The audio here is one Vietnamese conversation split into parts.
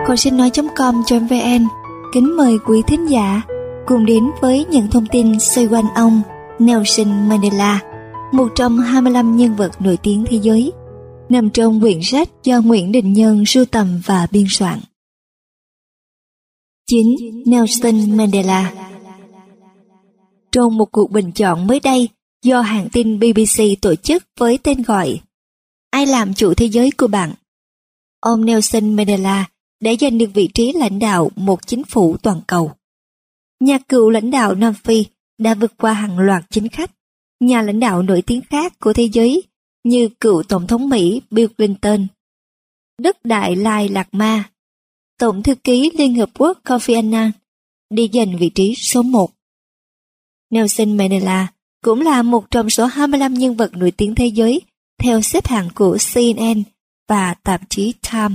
kho-sách-nói.com.vn kính mời quý thính giả cùng đến với những thông tin xoay quanh ông Nelson Mandela, một trong 25 nhân vật nổi tiếng thế giới, nằm trong quyển sách do Nguyễn Đình Nhân sưu tầm và biên soạn. 9. Nelson Mandela. Trong một cuộc bình chọn mới đây do hãng tin BBC tổ chức với tên gọi "Ai làm chủ thế giới của bạn?", ông Nelson Mandela đã giành được vị trí lãnh đạo một chính phủ toàn cầu. Nhà cựu lãnh đạo Nam Phi đã vượt qua hàng loạt chính khách, nhà lãnh đạo nổi tiếng khác của thế giới như cựu Tổng thống Mỹ Bill Clinton, Đức Đại Lai Lạt Ma, Tổng thư ký Liên Hợp Quốc Kofi Annan để giành vị trí số 1. Nelson Mandela cũng là một trong số 25 nhân vật nổi tiếng thế giới theo xếp hạng của CNN và tạp chí Time.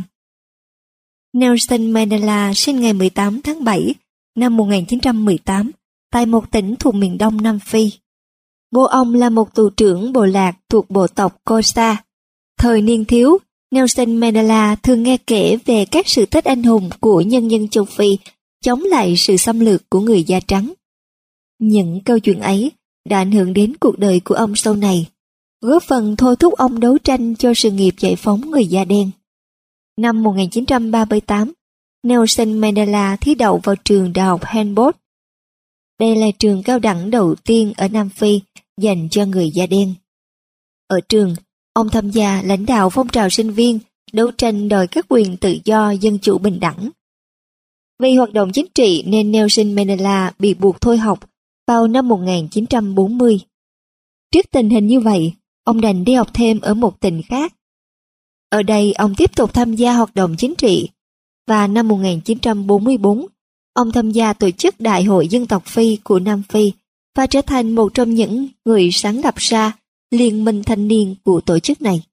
Nelson Mandela sinh ngày 18 tháng 7 năm 1918 tại một tỉnh thuộc miền đông Nam Phi. Bố ông là một tù trưởng bộ lạc thuộc bộ tộc Xhosa. Thời niên thiếu, Nelson Mandela thường nghe kể về các sự tích anh hùng của nhân dân châu Phi chống lại sự xâm lược của người da trắng. Những câu chuyện ấy đã ảnh hưởng đến cuộc đời của ông sau này, góp phần thôi thúc ông đấu tranh cho sự nghiệp giải phóng người da đen. Năm 1938, Nelson Mandela thi đậu vào trường đại học Helmholtz. Đây là trường cao đẳng đầu tiên ở Nam Phi dành cho người da đen. Ở trường, ông tham gia lãnh đạo phong trào sinh viên đấu tranh đòi các quyền tự do dân chủ bình đẳng. Vì hoạt động chính trị nên Nelson Mandela bị buộc thôi học vào năm 1940. Trước tình hình như vậy, ông đành đi học thêm ở một tỉnh khác. Ở đây ông tiếp tục tham gia hoạt động chính trị, và năm 1944, ông tham gia tổ chức Đại hội Dân tộc Phi của Nam Phi và trở thành một trong những người sáng lập ra Liên minh thanh niên của tổ chức này.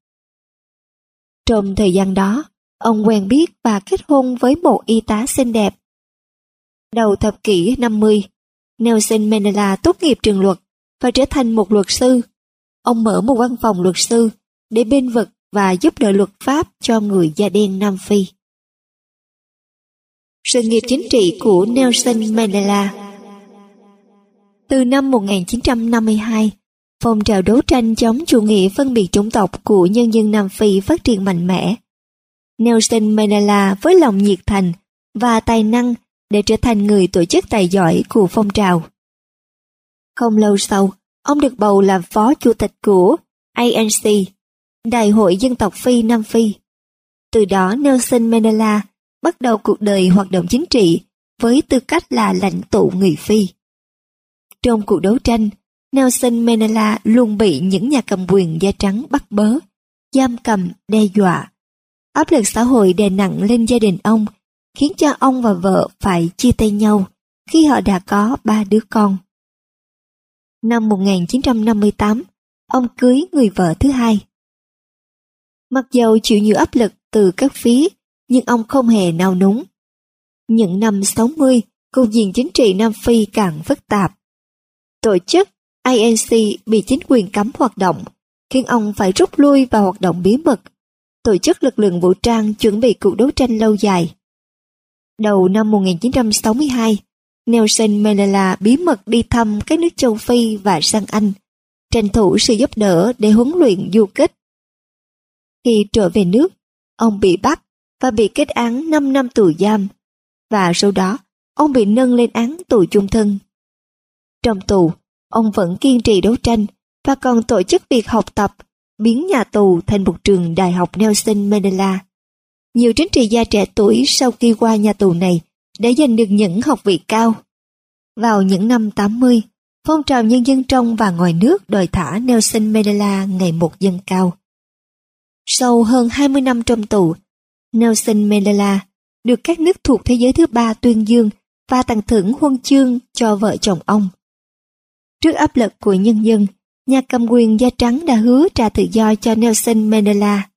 Trong thời gian đó, ông quen biết và kết hôn với một y tá xinh đẹp. Đầu thập kỷ 50, Nelson Mandela tốt nghiệp trường luật và trở thành một luật sư. Ông mở một văn phòng luật sư để bênh vực và giúp đỡ luật pháp cho người da đen Nam Phi. Sự nghiệp chính trị của Nelson Mandela. Từ năm 1952, phong trào đấu tranh chống chủ nghĩa phân biệt chủng tộc của nhân dân Nam Phi phát triển mạnh mẽ. Nelson Mandela với lòng nhiệt thành và tài năng để trở thành người tổ chức tài giỏi của phong trào. Không lâu sau, ông được bầu làm phó chủ tịch của ANC, Đại hội Dân tộc Phi Nam Phi. Từ đó Nelson Mandela bắt đầu cuộc đời hoạt động chính trị với tư cách là lãnh tụ người Phi. Trong cuộc đấu tranh, Nelson Mandela luôn bị những nhà cầm quyền da trắng bắt bớ, giam cầm, đe dọa. Áp lực xã hội đè nặng lên gia đình ông, khiến cho ông và vợ phải chia tay nhau khi họ đã có 3 đứa con. Năm 1958, ông cưới người vợ thứ hai. Mặc dầu chịu nhiều áp lực từ các phía, nhưng ông không hề nao núng. Những năm 60, cục diện chính trị Nam Phi càng phức tạp. Tổ chức ANC bị chính quyền cấm hoạt động, khiến ông phải rút lui vào hoạt động bí mật, tổ chức lực lượng vũ trang chuẩn bị cuộc đấu tranh lâu dài. Đầu năm 1962, Nelson Mandela bí mật đi thăm các nước châu Phi và sang Anh, tranh thủ sự giúp đỡ để huấn luyện du kích. Khi trở về nước, ông bị bắt và bị kết án 5 năm tù giam, và sau đó ông bị nâng lên án tù chung thân. Trong tù, ông vẫn kiên trì đấu tranh và còn tổ chức việc học tập, biến nhà tù thành một trường đại học Nelson Mandela. Nhiều chính trị gia trẻ tuổi sau khi qua nhà tù này đã giành được những học vị cao. Vào những năm 80, phong trào nhân dân trong và ngoài nước đòi thả Nelson Mandela ngày một dâng cao. Sau hơn 20 năm trong tù, Nelson Mandela được các nước thuộc thế giới thứ ba tuyên dương và tặng thưởng huân chương cho vợ chồng ông. Trước áp lực của nhân dân, nhà cầm quyền da trắng đã hứa trả tự do cho Nelson Mandela.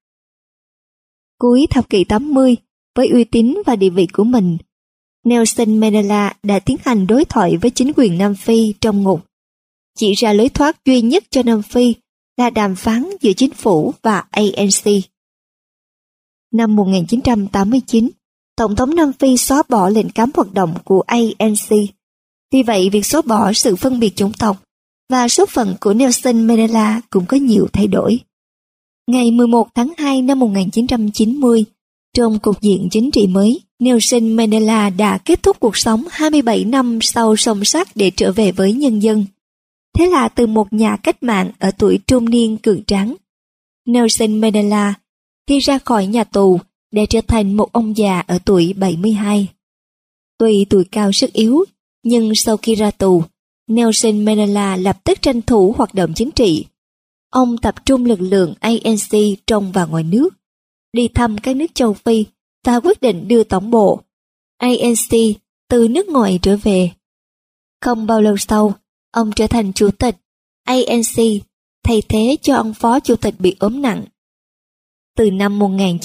Cuối thập kỷ 80, với uy tín và địa vị của mình, Nelson Mandela đã tiến hành đối thoại với chính quyền Nam Phi trong ngục, chỉ ra lối thoát duy nhất cho Nam Phi là đàm phán giữa chính phủ và ANC. Năm 1989, Tổng thống Nam Phi xóa bỏ lệnh cấm hoạt động của ANC. Vì vậy, việc xóa bỏ sự phân biệt chủng tộc và số phận của Nelson Mandela cũng có nhiều thay đổi. Ngày 11 tháng 2 năm 1990, trong cục diện chính trị mới, Nelson Mandela đã kết thúc cuộc sống 27 năm sau song sắt để trở về với nhân dân. Thế là từ một nhà cách mạng ở tuổi trung niên cường tráng, Nelson Mandela đi ra khỏi nhà tù để trở thành một ông già ở tuổi 72. Tuy tuổi cao sức yếu, nhưng sau khi ra tù, Nelson Mandela lập tức tranh thủ hoạt động chính trị. Ông tập trung lực lượng ANC trong và ngoài nước, đi thăm các nước châu Phi và quyết định đưa tổng bộ ANC từ nước ngoài trở về. Không bao lâu sau, ông trở thành chủ tịch ANC, thay thế cho ông phó chủ tịch bị ốm nặng. Từ năm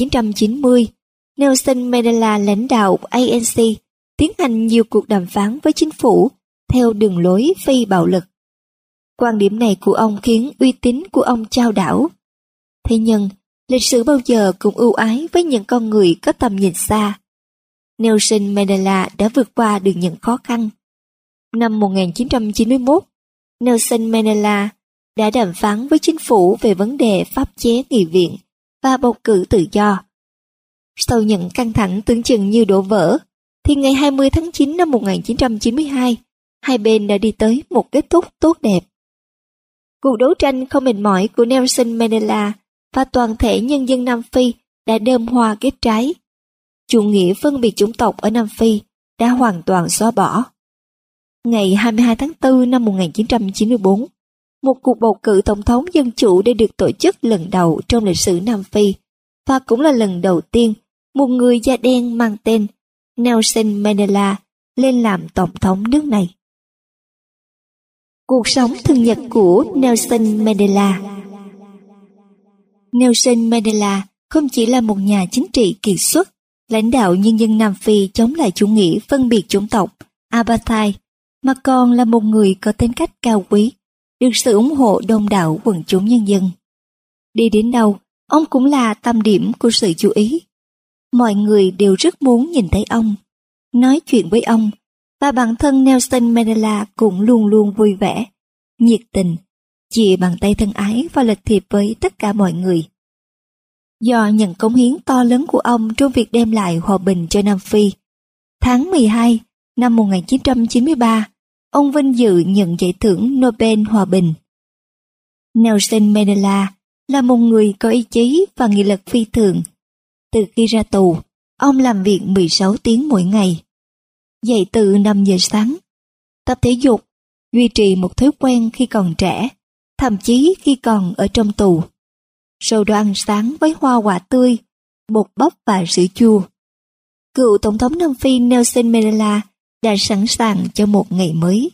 1990, Nelson Mandela lãnh đạo ANC tiến hành nhiều cuộc đàm phán với chính phủ theo đường lối phi bạo lực. Quan điểm này của ông khiến uy tín của ông chao đảo. Thế nhưng, lịch sử bao giờ cũng ưu ái với những con người có tầm nhìn xa. Nelson Mandela đã vượt qua được những khó khăn. Năm 1991, Nelson Mandela đã đàm phán với chính phủ về vấn đề pháp chế nghị viện và bầu cử tự do. Sau những căng thẳng tưởng chừng như đổ vỡ, thì ngày 20 tháng 9 năm 1992, hai bên đã đi tới một kết thúc tốt đẹp. Cuộc đấu tranh không mệt mỏi của Nelson Mandela và toàn thể nhân dân Nam Phi đã đơm hoa kết trái. Chủ nghĩa phân biệt chủng tộc ở Nam Phi đã hoàn toàn xóa bỏ. Ngày 22 tháng 4 năm 1994, một cuộc bầu cử tổng thống dân chủ đã được tổ chức lần đầu trong lịch sử Nam Phi, và cũng là lần đầu tiên một người da đen mang tên Nelson Mandela lên làm tổng thống nước này. Cuộc sống thường nhật của Nelson Mandela. Nelson Mandela không chỉ là một nhà chính trị kiệt xuất, lãnh đạo nhân dân Nam Phi chống lại chủ nghĩa phân biệt chủng tộc, apartheid, mà còn là một người có tính cách cao quý, được sự ủng hộ đông đảo quần chúng nhân dân. Đi đến đâu, ông cũng là tâm điểm của sự chú ý. Mọi người đều rất muốn nhìn thấy ông, nói chuyện với ông, và bản thân Nelson Mandela cũng luôn luôn vui vẻ, nhiệt tình, chia bàn tay thân ái và lịch thiệp với tất cả mọi người. Do những cống hiến to lớn của ông trong việc đem lại hòa bình cho Nam Phi, tháng 12 năm 1993, ông vinh dự nhận giải thưởng Nobel Hòa bình. Nelson Mandela là một người có ý chí và nghị lực phi thường. Từ khi ra tù, ông làm việc 16 tiếng mỗi ngày, dậy từ 5 giờ sáng, tập thể dục, duy trì một thói quen khi còn trẻ, thậm chí khi còn ở trong tù. Sau đó ăn sáng với hoa quả tươi, bột bắp và sữa chua. Cựu Tổng thống Nam Phi Nelson Mandela đã sẵn sàng cho một ngày mới.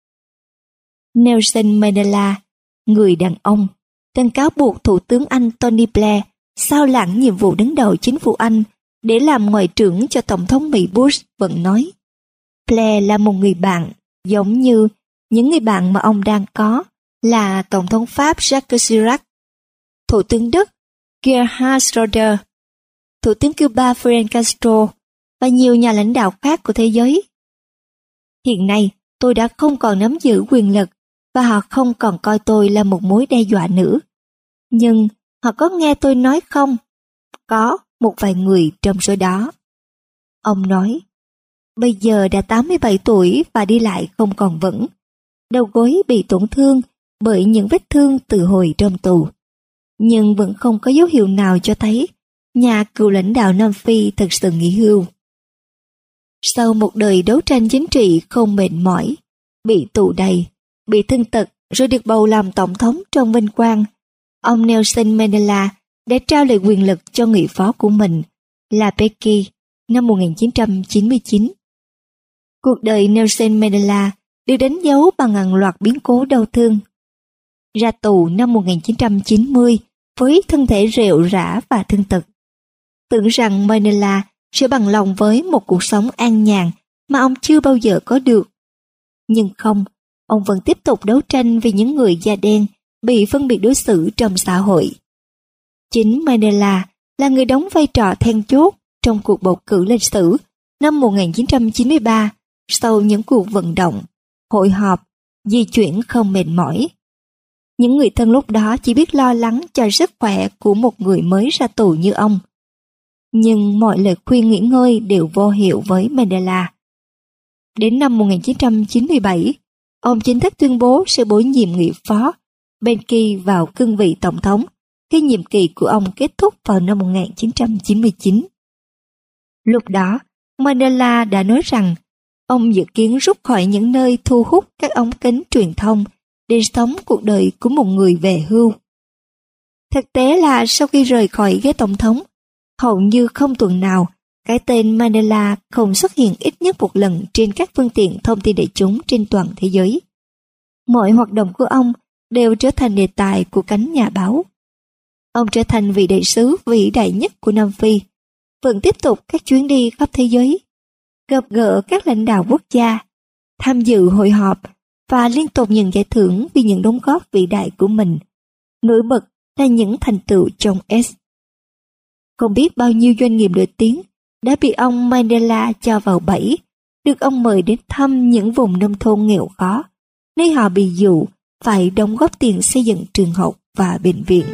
Nelson Mandela, người đàn ông, từng cáo buộc Thủ tướng Anh Tony Blair sao lãng nhiệm vụ đứng đầu chính phủ Anh để làm ngoại trưởng cho Tổng thống Mỹ Bush, vẫn nói Blair là một người bạn giống như những người bạn mà ông đang có là Tổng thống Pháp Jacques Chirac, Thủ tướng Đức Gerhard Schröder, Thủ tướng Cuba Fidel Castro và nhiều nhà lãnh đạo khác của thế giới. Hiện nay, tôi đã không còn nắm giữ quyền lực và họ không còn coi tôi là một mối đe dọa nữa. Nhưng họ có nghe tôi nói không? Có một vài người trong số đó. Ông nói, bây giờ đã 87 tuổi và đi lại không còn vững. Đầu gối bị tổn thương bởi những vết thương từ hồi trong tù. Nhưng vẫn không có dấu hiệu nào cho thấy nhà cựu lãnh đạo Nam Phi thực sự nghỉ hưu. Sau một đời đấu tranh chính trị không mệt mỏi, bị tù đầy, bị thương tật rồi được bầu làm tổng thống trong vinh quang, ông Nelson Mandela đã trao lại quyền lực cho người phó của mình là Becky năm 1999. Cuộc đời Nelson Mandela được đánh dấu bằng hàng loạt biến cố đau thương. Ra tù năm 1990 với thân thể rệu rã và thương tật. Tưởng rằng Mandela sẽ bằng lòng với một cuộc sống an nhàn mà ông chưa bao giờ có được. Nhưng không, ông vẫn tiếp tục đấu tranh vì những người da đen bị phân biệt đối xử trong xã hội. Chính Mandela là người đóng vai trò then chốt trong cuộc bầu cử lịch sử năm 1993 sau những cuộc vận động, hội họp, di chuyển không mệt mỏi. Những người thân lúc đó chỉ biết lo lắng cho sức khỏe của một người mới ra tù như ông. Nhưng mọi lời khuyên nghỉ ngơi đều vô hiệu với Mandela. Đến năm 1997, ông chính thức tuyên bố sẽ bổ nhiệm nghị phó Benki vào cương vị tổng thống khi nhiệm kỳ của ông kết thúc vào năm 1999. Lúc đó, Mandela đã nói rằng ông dự kiến rút khỏi những nơi thu hút các ống kính truyền thông để sống cuộc đời của một người về hưu. Thực tế là sau khi rời khỏi ghế tổng thống, hầu như không tuần nào cái tên Mandela không xuất hiện ít nhất một lần trên các phương tiện thông tin đại chúng trên toàn thế giới. Mọi hoạt động của ông đều trở thành đề tài của cánh nhà báo. Ông trở thành vị đại sứ vĩ đại nhất của Nam Phi, vẫn tiếp tục các chuyến đi khắp thế giới, gặp gỡ các lãnh đạo quốc gia, tham dự hội họp và liên tục nhận giải thưởng vì những đóng góp vĩ đại của mình, nổi bật là những thành tựu trong S. Không biết bao nhiêu doanh nghiệp nổi tiếng đã bị ông Mandela cho vào bẫy, được ông mời đến thăm những vùng nông thôn nghèo khó, nơi họ bị dụ phải đóng góp tiền xây dựng trường học và bệnh viện.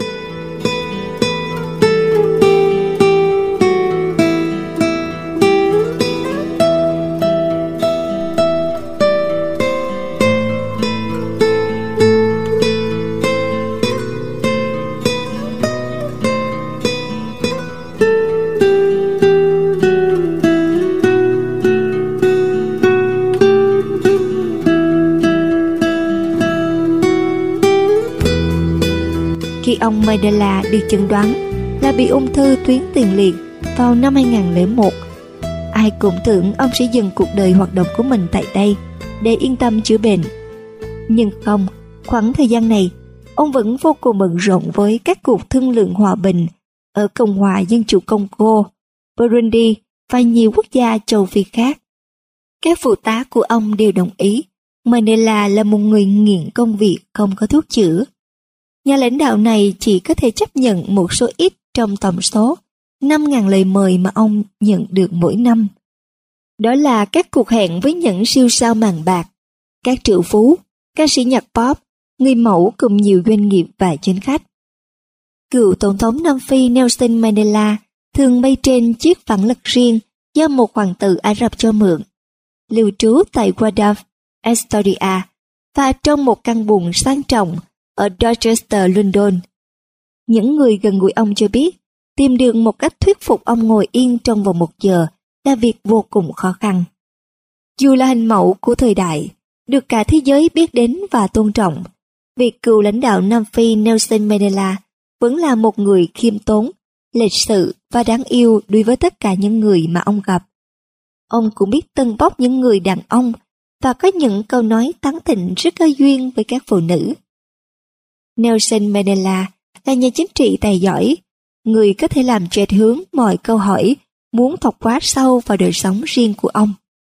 Khi ông Mandela được chẩn đoán là bị ung thư tuyến tiền liệt vào năm 2001, ai cũng tưởng ông sẽ dừng cuộc đời hoạt động của mình tại đây để yên tâm chữa bệnh. Nhưng không, khoảng thời gian này, ông vẫn vô cùng bận rộn với các cuộc thương lượng hòa bình ở Cộng hòa Dân chủ Congo, Burundi và nhiều quốc gia châu Phi khác. Các phụ tá của ông đều đồng ý Mandela là một người nghiện công việc không có thuốc chữa. Nhà lãnh đạo này chỉ có thể chấp nhận một số ít trong tổng số 5.000 lời mời mà ông nhận được mỗi năm. Đó là các cuộc hẹn với những siêu sao màn bạc, các triệu phú, ca sĩ nhạc pop, người mẫu cùng nhiều doanh nghiệp và chính khách. Cựu Tổng thống Nam Phi Nelson Mandela thường bay trên chiếc phản lực riêng do một hoàng tử Ả Rập cho mượn, lưu trú tại Waldorf Astoria và trong một căn buồng sang trọng ở Dorchester, London. Những người gần gũi ông cho biết, tìm được một cách thuyết phục ông ngồi yên trong vòng 1 giờ là việc vô cùng khó khăn. Dù là hình mẫu của thời đại, được cả thế giới biết đến và tôn trọng, việc cựu lãnh đạo Nam Phi Nelson Mandela vẫn là một người khiêm tốn, lịch sự và đáng yêu đối với tất cả những người mà ông gặp. Ông cũng biết tâng bốc những người đàn ông và có những câu nói tán tỉnh rất có duyên với các phụ nữ. Nelson Mandela là nhà chính trị tài giỏi, người có thể làm chệch hướng mọi câu hỏi muốn thọc quá sâu vào đời sống riêng của ông.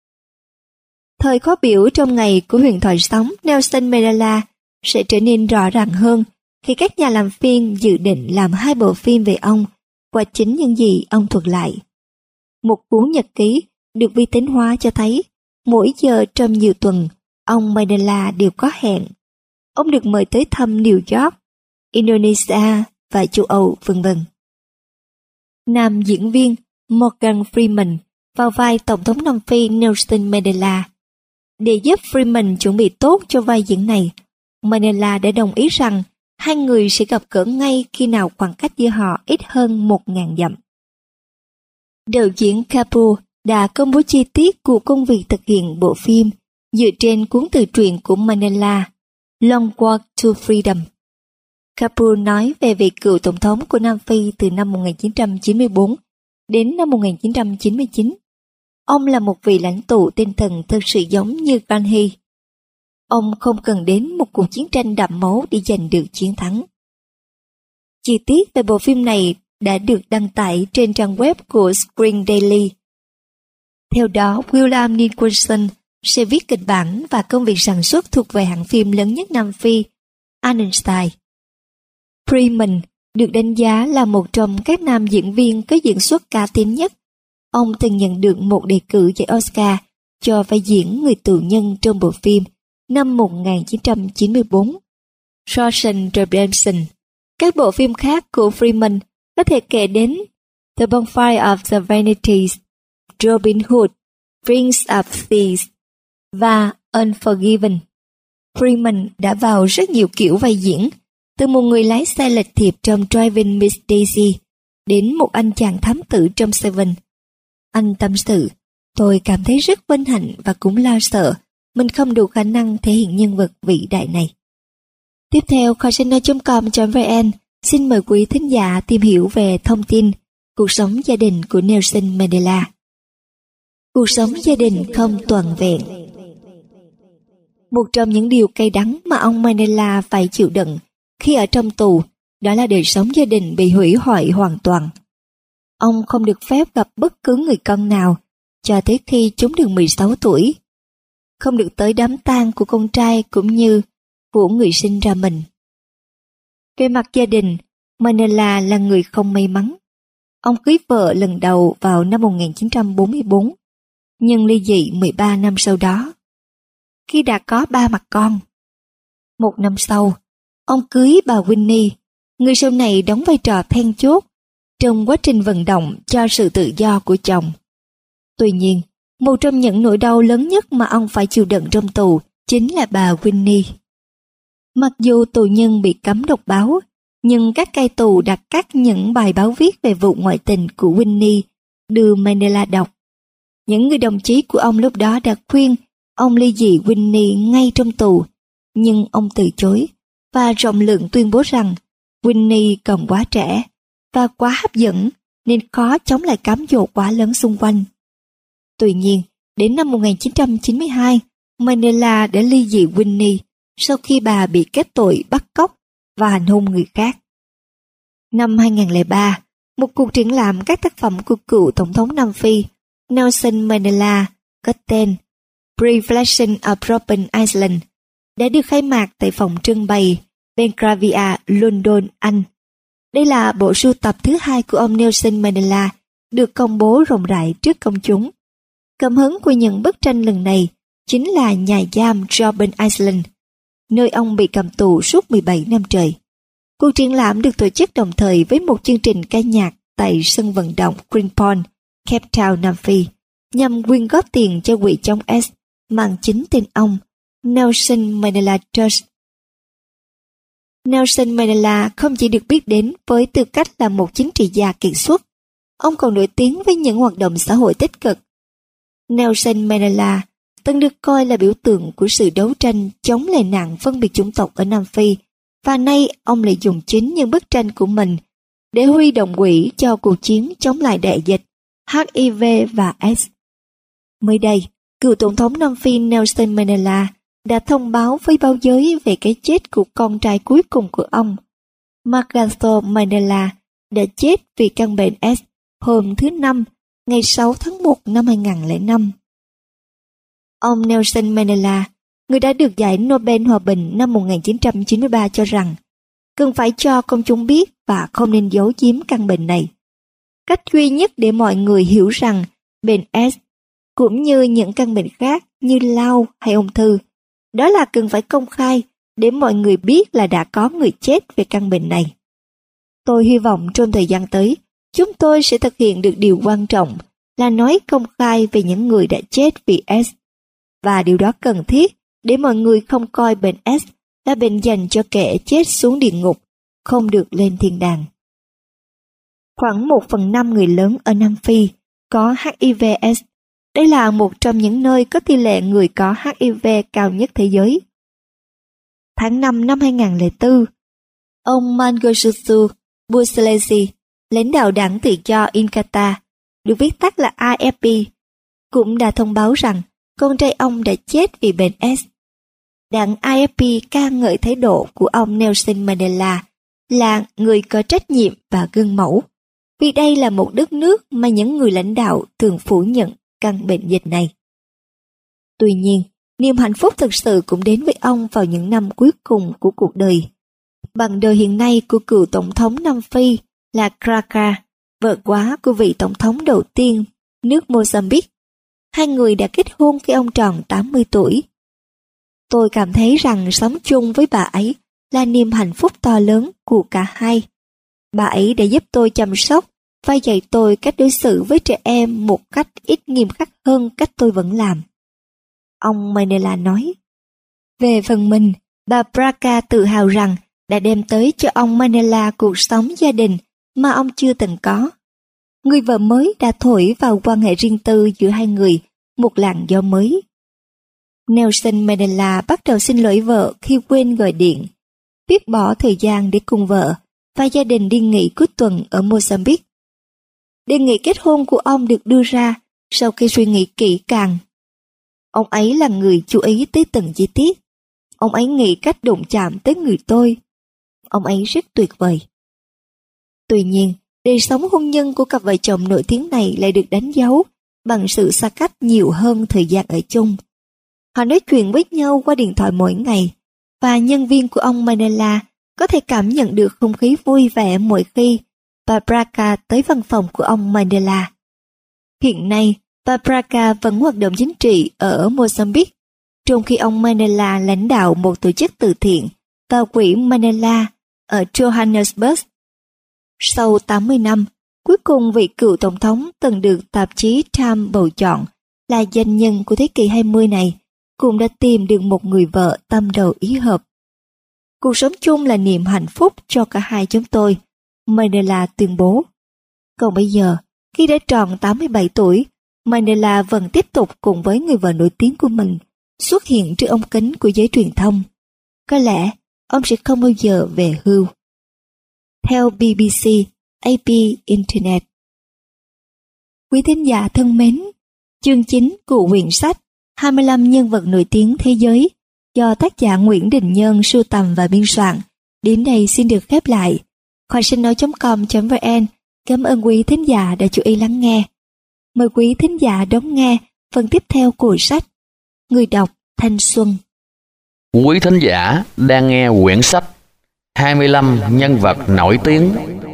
Thời khó biểu trong ngày của huyền thoại sống Nelson Mandela sẽ trở nên rõ ràng hơn khi các nhà làm phim dự định làm 2 bộ phim về ông qua chính những gì ông thuật lại. Một cuốn nhật ký được vi tính hóa cho thấy mỗi giờ trong nhiều tuần ông Mandela đều có hẹn. Ông được mời tới thăm New York, Indonesia và châu Âu, v.v. Nam diễn viên Morgan Freeman vào vai Tổng thống Nam Phi Nelson Mandela. Để giúp Freeman chuẩn bị tốt cho vai diễn này, Mandela đã đồng ý rằng hai người sẽ gặp gỡ ngay khi nào khoảng cách giữa họ ít hơn 1.000 dặm. Đạo diễn Kapoor đã công bố chi tiết của công việc thực hiện bộ phim dựa trên cuốn tự truyện của Mandela, Long Walk to Freedom. Kapoor nói về vị cựu tổng thống của Nam Phi từ năm 1994 đến năm 1999. Ông là một vị lãnh tụ tinh thần thực sự giống như Gandhi. Ông không cần đến một cuộc chiến tranh đẫm máu để giành được chiến thắng. Chi tiết về bộ phim này đã được đăng tải trên trang web của Spring Daily. Theo đó, William Nicholson sẽ viết kịch bản và công việc sản xuất thuộc về hãng phim lớn nhất Nam Phi, Annenstein. Freeman Được đánh giá là một trong các nam diễn viên có diễn xuất cá tính nhất, ông từng nhận được một đề cử giải Oscar cho vai diễn người tù nhân trong bộ phim năm 1994, Shawshank Redemption. Các bộ phim khác của Freeman có thể kể đến The Bonfire of the Vanities, Robin Hood, Prince of Thieves và Unforgiven. Freeman đã vào rất nhiều kiểu vai diễn, từ một người lái xe lệch thiệp trong Driving Miss Daisy đến một anh chàng thám tử trong Seven. Anh tâm sự, tôi cảm thấy rất vinh hạnh và cũng lo sợ mình không đủ khả năng thể hiện nhân vật vĩ đại này. Tiếp theo, kho sách nói.com.vn xin mời quý thính giả tìm hiểu về thông tin cuộc sống gia đình của Nelson Mandela. Cuộc sống gia đình không toàn vẹn. Một trong những điều cay đắng mà ông Mandela phải chịu đựng khi ở trong tù, đó là đời sống gia đình bị hủy hoại hoàn toàn. Ông không được phép gặp bất cứ người con nào cho tới khi chúng được 16 tuổi. Không được tới đám tang của con trai cũng như của người sinh ra mình. Về mặt gia đình, Mandela là người không may mắn. Ông cưới vợ lần đầu vào năm 1944, nhưng ly dị 13 năm sau đó, khi đã có 3 mặt con. Một năm sau, ông cưới bà Winnie, người sau này đóng vai trò then chốt trong quá trình vận động cho sự tự do của chồng. Tuy nhiên, một trong những nỗi đau lớn nhất mà ông phải chịu đựng trong tù chính là bà Winnie. Mặc dù tù nhân bị cấm đọc báo, nhưng các cai tù đã cắt những bài báo viết về vụ ngoại tình của Winnie đưa Mandela đọc. Những người đồng chí của ông lúc đó đã khuyên ông ly dị Winnie ngay trong tù, nhưng ông từ chối và rộng lượng tuyên bố rằng Winnie còn quá trẻ và quá hấp dẫn nên khó chống lại cám dỗ quá lớn xung quanh. Tuy nhiên, đến năm 1992, Mandela đã ly dị Winnie sau khi bà bị kết tội bắt cóc và hành hung người khác. Năm 2003, một cuộc triển lãm các tác phẩm của cựu Tổng thống Nam Phi Nelson Mandela có tên Reflection of Robben Island đã được khai mạc tại phòng trưng bày Belgravia, London, Anh. Đây là bộ sưu tập thứ hai của ông Nelson Mandela được công bố rộng rãi trước công chúng. Cảm hứng của những bức tranh lần này chính là nhà giam Robben Island, nơi ông bị cầm tù suốt 17 năm trời. Cuộc triển lãm được tổ chức đồng thời với một chương trình ca nhạc tại sân vận động Greenpoint, Cape Town, Nam Phi, nhằm quyên góp tiền cho quỹ chống AIDS mang chính tên ông, Nelson Mandela Trust. Nelson Mandela không chỉ được biết đến với tư cách là một chính trị gia kiệt xuất, ông còn nổi tiếng với những hoạt động xã hội tích cực. Nelson Mandela từng được coi là biểu tượng của sự đấu tranh chống lại nạn phân biệt chủng tộc ở Nam Phi, và nay ông lại dùng chính những bức tranh của mình để huy động quỹ cho cuộc chiến chống lại đại dịch HIV và AIDS. Mới đây, cựu Tổng thống Nam Phi Nelson Mandela đã thông báo với báo giới về cái chết của con trai cuối cùng của ông. MacArthur Mandela đã chết vì căn bệnh AIDS hôm thứ Năm, ngày 6 tháng 1 năm 2005. Ông Nelson Mandela, người đã được giải Nobel Hòa bình năm 1993 cho rằng cần phải cho công chúng biết và không nên giấu giếm căn bệnh này. Cách duy nhất để mọi người hiểu rằng bệnh AIDS cũng như những căn bệnh khác như lao hay ung thư, đó là cần phải công khai để mọi người biết là đã có người chết về căn bệnh này. Tôi hy vọng trong thời gian tới, chúng tôi sẽ thực hiện được điều quan trọng là nói công khai về những người đã chết vì AIDS. Và điều đó cần thiết để mọi người không coi bệnh AIDS là bệnh dành cho kẻ chết xuống địa ngục, không được lên thiên đàng. Khoảng 1/5 người lớn ở Nam Phi có HIV/AIDS. Đây là một trong những nơi có tỷ lệ người có HIV cao nhất thế giới. Tháng 5 năm 2004, ông Mangosuthu Buthelezi, lãnh đạo đảng tự do Inkatha, được viết tắt là AFP, cũng đã thông báo rằng con trai ông đã chết vì bệnh AIDS. Đảng AFP ca ngợi thái độ của ông Nelson Mandela là người có trách nhiệm và gương mẫu, vì đây là một đất nước mà những người lãnh đạo thường phủ nhận căn bệnh dịch này. Tuy nhiên, niềm hạnh phúc thực sự cũng đến với ông vào những năm cuối cùng của cuộc đời. bằng đời hiện nay của cựu tổng thống Nam Phi là Graca, vợ quá của vị tổng thống đầu tiên nước Mozambique. Hai người đã kết hôn khi ông tròn 80 tuổi. Tôi cảm thấy rằng sống chung với bà ấy là niềm hạnh phúc to lớn của cả hai. Bà ấy đã giúp tôi chăm sóc và dạy tôi cách đối xử với trẻ em một cách ít nghiêm khắc hơn cách tôi vẫn làm. Ông Mandela nói. Về phần mình, bà Braca tự hào rằng đã đem tới cho ông Mandela cuộc sống gia đình mà ông chưa từng có. Người vợ mới đã thổi vào quan hệ riêng tư giữa hai người một làn gió mới. Nelson Mandela bắt đầu xin lỗi vợ khi quên gọi điện, biết bỏ thời gian để cùng vợ và gia đình đi nghỉ cuối tuần ở Mozambique. Đề nghị kết hôn của ông được đưa ra sau khi suy nghĩ kỹ càng. Ông ấy là người chú ý tới từng chi tiết. Ông ấy nghĩ cách đụng chạm tới người tôi. Ông ấy rất tuyệt vời. Tuy nhiên, đời sống hôn nhân của cặp vợ chồng nổi tiếng này lại được đánh dấu bằng sự xa cách nhiều hơn thời gian ở chung. Họ nói chuyện với nhau qua điện thoại mỗi ngày, và nhân viên của ông Mandela có thể cảm nhận được không khí vui vẻ mỗi khi bà Braca tới văn phòng của ông Mandela. Hiện nay, bà Braca vẫn hoạt động chính trị ở Mozambique, trong khi ông Mandela lãnh đạo một tổ chức từ thiện và quỹ Mandela ở Johannesburg. Sau 80 năm, cuối cùng vị cựu tổng thống từng được tạp chí Time bầu chọn là danh nhân của thế kỷ 20 này cũng đã tìm được một người vợ tâm đầu ý hợp. Cuộc sống chung là niềm hạnh phúc cho cả hai chúng tôi, Mandela tuyên bố. Còn bây giờ, khi đã tròn 87 tuổi, Mandela vẫn tiếp tục cùng với người vợ nổi tiếng của mình xuất hiện trước ống kính của giới truyền thông. Có lẽ ông sẽ không bao giờ về hưu. Theo BBC, AP Internet. Quý thính giả thân mến, chương 9 của quyển sách 25 nhân vật nổi tiếng thế giới do tác giả Nguyễn Đình Nhân sưu tầm và biên soạn đến đây xin được khép lại. Khoa sinh nói.com.vn cảm ơn quý thính giả đã chú ý lắng nghe. Mời quý thính giả đón nghe phần tiếp theo của sách Người đọc Thanh Xuân. Quý thính giả đang nghe quyển sách 25 nhân vật nổi tiếng.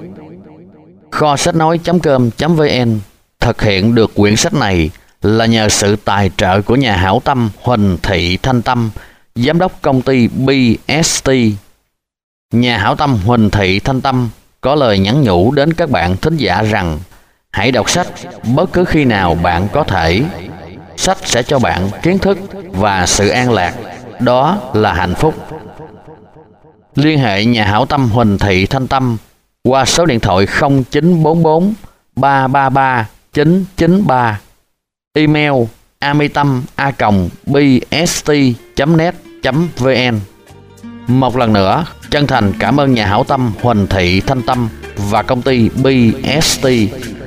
Kho sách nói.com.vn thực hiện được quyển sách này là nhờ sự tài trợ của nhà hảo tâm Huỳnh Thị Thanh Tâm, giám đốc công ty BST. Nhà hảo tâm Huỳnh Thị Thanh Tâm có lời nhắn nhủ đến các bạn thính giả rằng hãy đọc sách bất cứ khi nào bạn có thể. Sách sẽ cho bạn kiến thức và sự an lạc, đó là hạnh phúc. Liên hệ nhà hảo tâm Huỳnh Thị Thanh Tâm qua số điện thoại 0944 333 993, email amitam@bst.net.vn. Một lần nữa, chân thành cảm ơn nhà hảo tâm Huỳnh Thị Thanh Tâm và công ty BST.